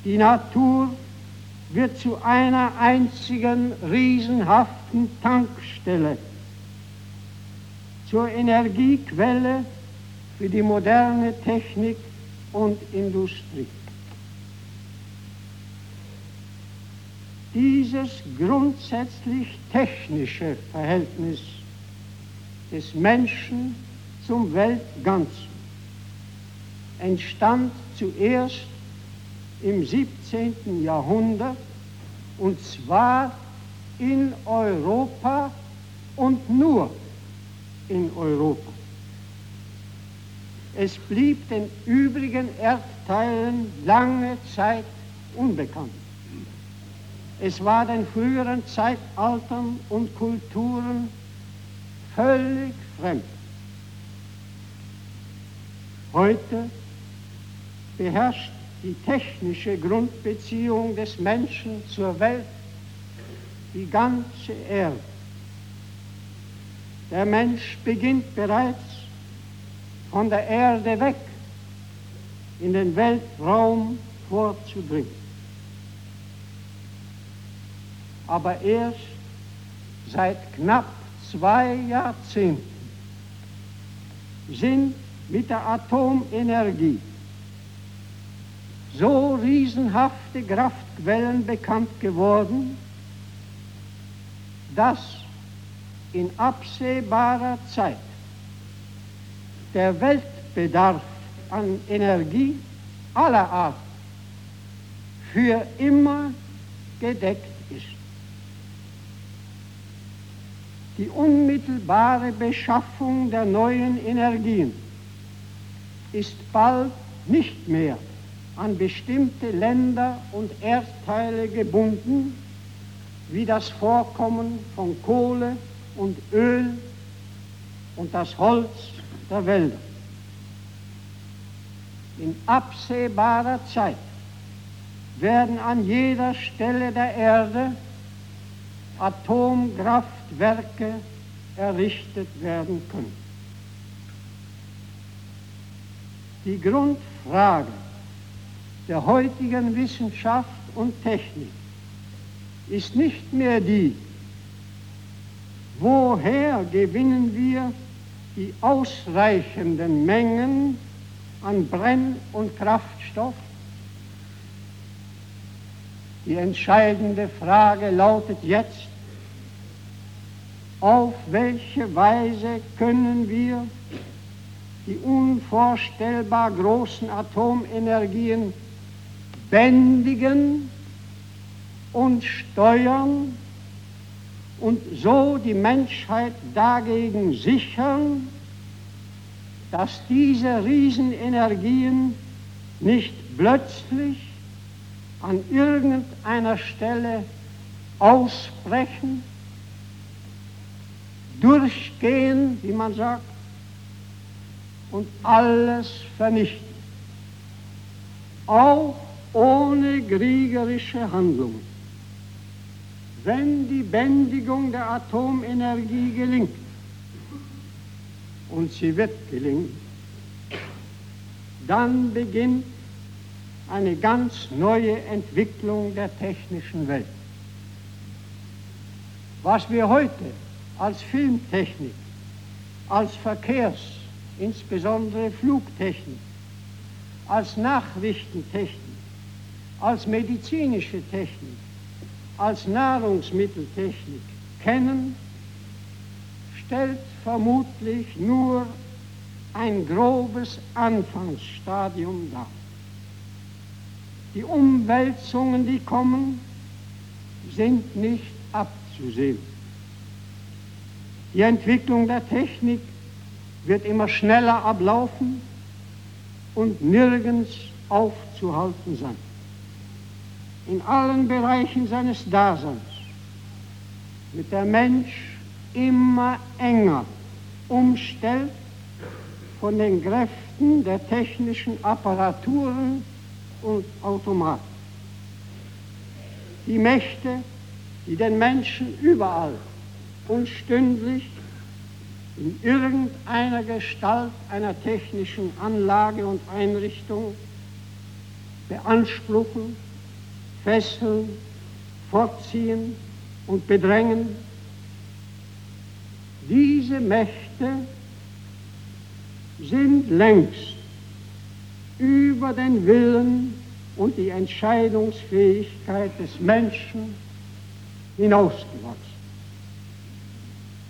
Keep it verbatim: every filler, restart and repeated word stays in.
Die Natur wird zu einer einzigen riesenhaften Tankstelle, zur Energiequelle für die moderne Technik und Industrie. Dieses grundsätzlich technische Verhältnis des Menschen zum Weltganzen entstand zuerst im siebzehnten Jahrhundert, und zwar in Europa und nur in Europa. Es blieb den übrigen Erdteilen lange Zeit unbekannt. Es war den früheren Zeitaltern und Kulturen völlig fremd. Heute beherrscht die technische Grundbeziehung des Menschen zur Welt die ganze Erde. Der Mensch beginnt bereits von der Erde weg in den Weltraum vorzudringen. Aber erst seit knapp zwei Jahrzehnten sind mit der Atomenergie so riesenhafte Kraftquellen bekannt geworden, dass in absehbarer Zeit der Weltbedarf an Energie aller Art für immer gedeckt ist. Die unmittelbare Beschaffung der neuen Energien ist bald nicht mehr an bestimmte Länder und Erdteile gebunden, wie das Vorkommen von Kohle und Öl und das Holz der Wälder. In absehbarer Zeit werden an jeder Stelle der Erde Atomkraftwerke errichtet werden können. Die Grundfrage der heutigen Wissenschaft und Technik ist nicht mehr die, woher gewinnen wir die ausreichenden Mengen an Brenn- und Kraftstoff? Die entscheidende Frage lautet jetzt, auf welche Weise können wir die unvorstellbar großen Atomenergien bändigen und steuern und so die Menschheit dagegen sichern, dass diese Riesenenergien nicht plötzlich an irgendeiner Stelle ausbrechen, durchgehen, wie man sagt, und alles vernichten, auch ohne kriegerische Handlungen. Wenn die Bändigung der Atomenergie gelingt, und sie wird gelingen, dann beginnt eine ganz neue Entwicklung der technischen Welt. Was wir heute als Filmtechnik, als Verkehrs-, insbesondere Flugtechnik, als Nachrichtentechnik, als medizinische Technik, als Nahrungsmitteltechnik kennen, stellt vermutlich nur ein grobes Anfangsstadium dar. Die Umwälzungen, die kommen, sind nicht abzusehen. Die Entwicklung der Technik wird immer schneller ablaufen und nirgends aufzuhalten sein. In allen Bereichen seines Daseins wird der Mensch immer enger umstellt von den Kräften der technischen Apparaturen und Automaten. Die Mächte, die den Menschen überall und stündlich in irgendeiner Gestalt einer technischen Anlage und Einrichtung beanspruchen fesseln, fortziehen und bedrängen. Diese Mächte sind längst über den Willen und die Entscheidungsfähigkeit des Menschen hinausgewachsen.